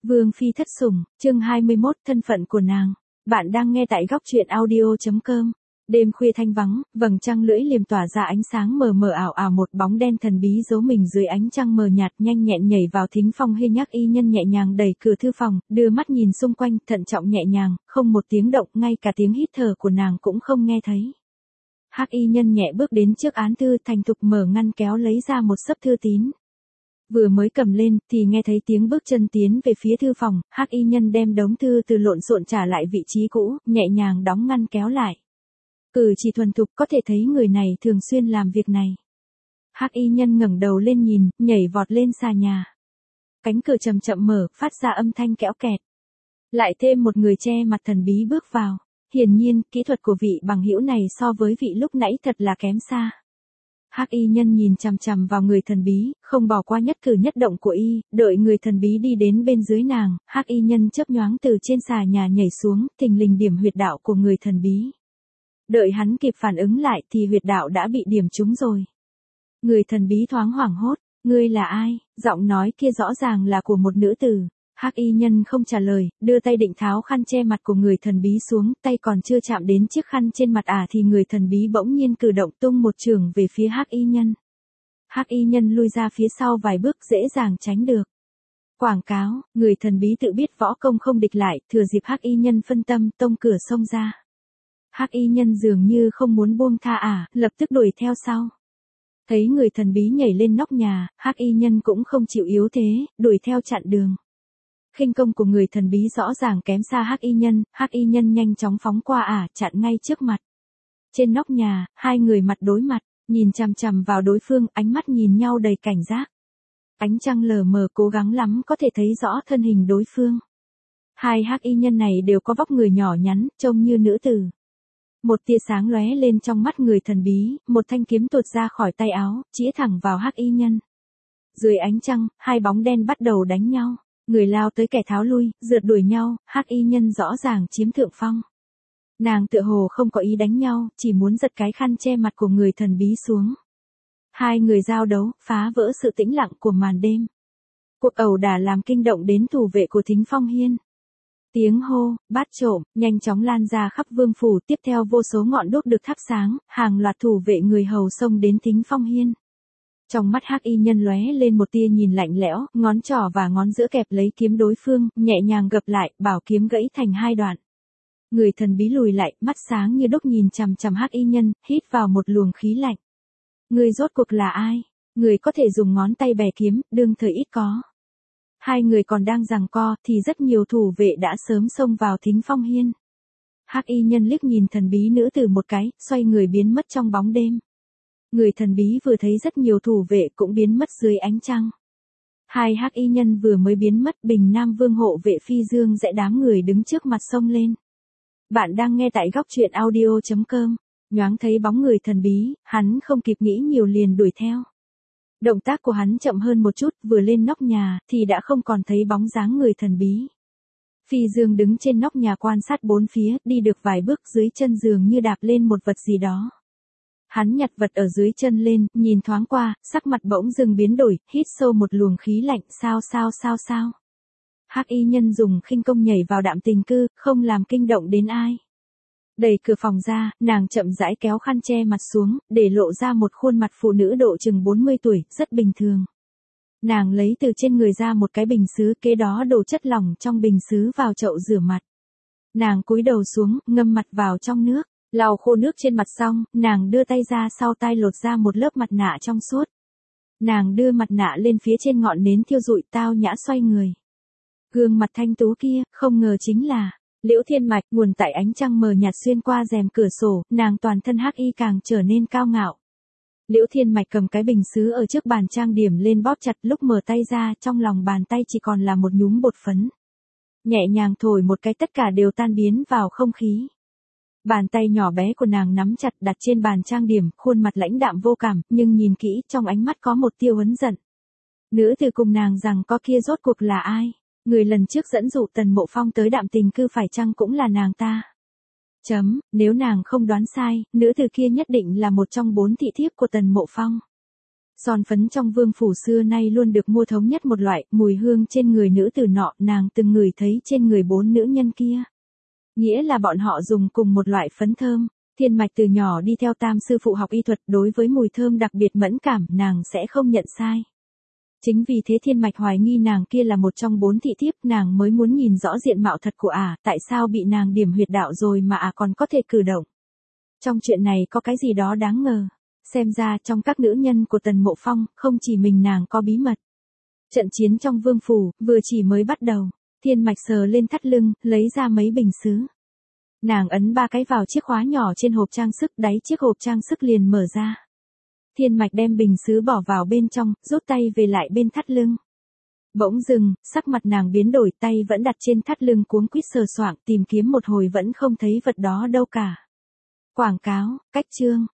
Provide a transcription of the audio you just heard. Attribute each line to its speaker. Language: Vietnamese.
Speaker 1: Vương phi thất sủng, chương 21, thân phận của nàng. Bạn đang nghe tại góc truyện audio.com. Đêm khuya thanh vắng, vầng trăng lưỡi liềm tỏa ra ánh sáng mờ mờ ảo ảo, một bóng đen thần bí giấu mình dưới ánh trăng mờ nhạt, nhanh nhẹn nhảy vào thính phong. Hy Nhắc y nhân nhẹ nhàng đẩy cửa thư phòng, đưa mắt nhìn xung quanh, thận trọng nhẹ nhàng, không một tiếng động, ngay cả tiếng hít thở của nàng cũng không nghe thấy. Hắc y nhân nhẹ bước đến trước án thư, thành thục mở ngăn kéo lấy ra một xấp thư tín. Vừa mới cầm lên, thì nghe thấy tiếng bước chân tiến về phía thư phòng. Hắc y nhân đem đống thư từ lộn xộn trả lại vị trí cũ, nhẹ nhàng đóng ngăn kéo lại. Cử chỉ thuần thục, có thể thấy người này thường xuyên làm việc này. Hắc y nhân ngẩng đầu lên nhìn, nhảy vọt lên xà nhà. Cánh cửa chậm chậm mở, phát ra âm thanh kẽo kẹt. Lại thêm một người che mặt thần bí bước vào. Hiển nhiên, kỹ thuật của vị bằng hữu này so với vị lúc nãy thật là kém xa. Hắc y nhân nhìn chằm chằm vào người thần bí, không bỏ qua nhất cử nhất động của y, đợi người thần bí đi đến bên dưới nàng. Hắc y nhân chớp nhoáng từ trên xà nhà nhảy xuống, thình lình điểm huyệt đạo của người thần bí. Đợi hắn kịp phản ứng lại thì huyệt đạo đã bị điểm trúng rồi. Người thần bí thoáng hoảng hốt, ngươi là ai? Giọng nói kia rõ ràng là của một nữ tử. Hắc y nhân không trả lời, đưa tay định tháo khăn che mặt của người thần bí xuống, tay còn chưa chạm đến chiếc khăn trên mặt thì người thần bí bỗng nhiên cử động tung một chưởng về phía Hắc y nhân. Hắc y nhân lui ra phía sau vài bước, dễ dàng tránh được. Quảng cáo, người thần bí tự biết võ công không địch lại, thừa dịp Hắc y nhân phân tâm, tông cửa xông ra. Hắc y nhân dường như không muốn buông tha lập tức đuổi theo sau. Thấy người thần bí nhảy lên nóc nhà, Hắc y nhân cũng không chịu yếu thế, đuổi theo chặn đường. Khinh công của người thần bí rõ ràng kém xa Hắc y nhân nhanh chóng phóng qua chặn ngay trước mặt. Trên nóc nhà, hai người mặt đối mặt, nhìn chằm chằm vào đối phương, ánh mắt nhìn nhau đầy cảnh giác. Ánh trăng lờ mờ cố gắng lắm có thể thấy rõ thân hình đối phương. Hai Hắc y nhân này đều có vóc người nhỏ nhắn, trông như nữ tử. Một tia sáng lóe lên trong mắt người thần bí, một thanh kiếm tuột ra khỏi tay áo, chĩa thẳng vào Hắc y nhân. Dưới ánh trăng, hai bóng đen bắt đầu đánh nhau. Người lao tới kẻ tháo lui, rượt đuổi nhau. Hắc y nhân rõ ràng chiếm thượng phong. Nàng tựa hồ không có ý đánh nhau, chỉ muốn giật cái khăn che mặt của người thần bí xuống. Hai người giao đấu, phá vỡ sự tĩnh lặng của màn đêm. Cuộc ẩu đả làm kinh động đến thủ vệ của Thính Phong Hiên. Tiếng hô, bát trộm, nhanh chóng lan ra khắp vương phủ, tiếp theo vô số ngọn đuốc được thắp sáng, hàng loạt thủ vệ người hầu xông đến Thính Phong Hiên. Trong mắt Hắc y nhân lóe lên một tia nhìn lạnh lẽo, ngón trỏ và ngón giữa kẹp lấy kiếm đối phương, nhẹ nhàng gập lại, bảo kiếm gãy thành hai đoạn. Người thần bí lùi lại, mắt sáng như đúc nhìn chằm chằm Hắc y nhân, hít vào một luồng khí lạnh. Người rốt cuộc là ai? Người có thể dùng ngón tay bẻ kiếm, đương thời ít có. Hai người còn đang giằng co, thì rất nhiều thủ vệ đã sớm xông vào Thính Phong Hiên. Hắc y nhân liếc nhìn thần bí nữ tử một cái, xoay người biến mất trong bóng đêm. Người thần bí vừa thấy rất nhiều thủ vệ cũng biến mất dưới ánh trăng. Hai Hắc y nhân vừa mới biến mất, Bình Nam Vương hộ vệ Phi Dương dễ đám người đứng trước mặt xông lên. Bạn đang nghe tại góc truyện audio.com. Nhoáng thấy bóng người thần bí, hắn không kịp nghĩ nhiều liền đuổi theo. Động tác của hắn chậm hơn một chút, vừa lên nóc nhà thì đã không còn thấy bóng dáng người thần bí. Phi Dương đứng trên nóc nhà quan sát bốn phía, đi được vài bước dưới chân dường như đạp lên một vật gì đó. Hắn nhặt vật ở dưới chân lên, nhìn thoáng qua, sắc mặt bỗng dưng biến đổi, hít sâu một luồng khí lạnh, sao. Hắc y nhân dùng khinh công nhảy vào Đạm Tình Cư, không làm kinh động đến ai. Đẩy cửa phòng ra, nàng chậm rãi kéo khăn che mặt xuống, để lộ ra một khuôn mặt phụ nữ độ chừng 40 tuổi, rất bình thường. Nàng lấy từ trên người ra một cái bình sứ, kế đó đổ chất lỏng trong bình sứ vào chậu rửa mặt. Nàng cúi đầu xuống, ngâm mặt vào trong nước. Lau khô nước trên mặt xong, nàng đưa tay ra sau tai lột ra một lớp mặt nạ trong suốt. Nàng đưa mặt nạ lên phía trên ngọn nến thiêu rụi, tao nhã xoay người. Gương mặt thanh tú kia, không ngờ chính là Liễu Thiên Mạch. Nguồn tại ánh trăng mờ nhạt xuyên qua rèm cửa sổ, nàng toàn thân hắc y càng trở nên cao ngạo. Liễu Thiên Mạch cầm cái bình sứ ở trước bàn trang điểm lên bóp chặt, lúc mở tay ra, trong lòng bàn tay chỉ còn là một nhúm bột phấn. Nhẹ nhàng thổi một cái, tất cả đều tan biến vào không khí. Bàn tay nhỏ bé của nàng nắm chặt đặt trên bàn trang điểm, khuôn mặt lãnh đạm vô cảm, nhưng nhìn kỹ, trong ánh mắt có một tia oán giận. Nữ tử cùng nàng rằng có kia rốt cuộc là ai? Người lần trước dẫn dụ Tần Mộ Phong tới Đạm Tình Cư phải chăng cũng là nàng ta? Nếu nàng không đoán sai, nữ tử kia nhất định là một trong 4 thị thiếp của Tần Mộ Phong. Son phấn trong vương phủ xưa nay luôn được mua thống nhất một loại, mùi hương trên người nữ tử nọ nàng từng ngửi thấy trên người 4 nữ nhân kia. Nghĩa là bọn họ dùng cùng một loại phấn thơm. Thiên Mạch từ nhỏ đi theo Tam sư phụ học y thuật, đối với mùi thơm đặc biệt mẫn cảm, nàng sẽ không nhận sai. Chính vì thế Thiên Mạch hoài nghi nàng kia là một trong 4 thị thiếp, nàng mới muốn nhìn rõ diện mạo thật của tại sao bị nàng điểm huyệt đạo rồi mà còn có thể cử động. Trong chuyện này có cái gì đó đáng ngờ. Xem ra trong các nữ nhân của Tần Mộ Phong, không chỉ mình nàng có bí mật. Trận chiến trong vương phủ, vừa chỉ mới bắt đầu. Thiên Mạch sờ lên thắt lưng, lấy ra mấy bình sứ. Nàng ấn 3 cái vào chiếc khóa nhỏ trên hộp trang sức, đáy chiếc hộp trang sức liền mở ra. Thiên Mạch đem bình sứ bỏ vào bên trong, rút tay về lại bên thắt lưng. Bỗng dừng, sắc mặt nàng biến đổi, tay vẫn đặt trên thắt lưng cuống quýt sờ soạng, tìm kiếm một hồi vẫn không thấy vật đó đâu cả. Quảng cáo, cách chương.